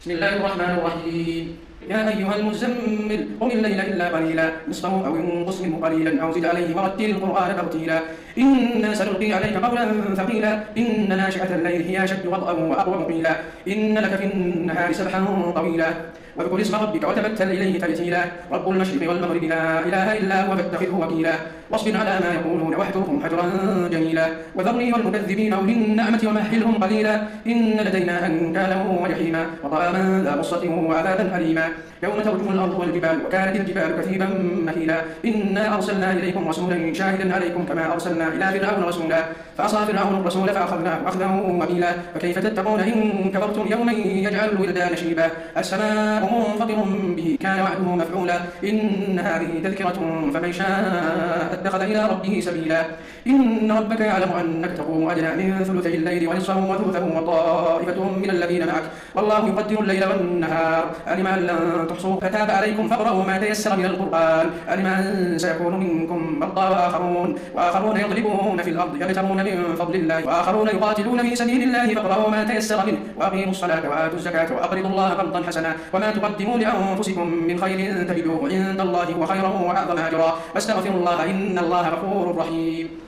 بسم الله الرحمن الرحيم. يا أيها المزمل قم الليل إلا قليلا نصفه أو انقص منه قليلا أو زد عليه ورتل القرآن ترتيلا إنا سنلقي عليك قولا ثقيلا إن ناشئة الليل هي أشد وطئا وأقوم قيلا إن لك في النهار سبحا طويلا واذكر اسم ربك وتبتل إليه تبتيلا رب المشرق والمغرب لا إله إلا هو فاتخذه وكيلا واصبر على ما يقولون واهجرهم هجرا جميلا وذرني والمكذبين أولي النعمة ومهلهم قليلا إن لدينا أنكالا وجحيما وطعاما ذا غصة وعذابا أليما يوم ترجف الأرض والجبال وكانت الجبال كثيبا مهيلا إنا أرسلنا إليكم رسولا شاهدا عليكم كما أرسلنا إلى فرعون رسولا فعصى فرعون الرسول فأخذناه أخذا وبيلا فكيف تتقون إن كفرتم يوما يجعل الولدان شيبا السماء منفطر به كان وعده مفعولا إن هذه تذكرة فمن شاء اتخذ إلى ربه سبيلا إن ربك يعلم أنك تقوم أدنى من ثلثي الليل ونصفه وثلثه وطائفة من الذين معك والله يقدر الليل والنهار علم أن لن تحصوا فتاب عليكم فاقرؤوا ما تيسر من القرآن علم أن سيكون منكم مرضى وآخرون يضربون في الأرض يبتغون من فضل الله وآخرون يقاتلون في سبيل الله فاقرؤوا ما تيسر منه وأقيموا الصلاة وآتوا الزكاة وأقرضوا الله قرضا حسنا وما تقدموا لأنفسكم من خير تجدوه عند الله هو خيرا وأعظم أجرا واستغفروا الله إن الله غفور رحيم.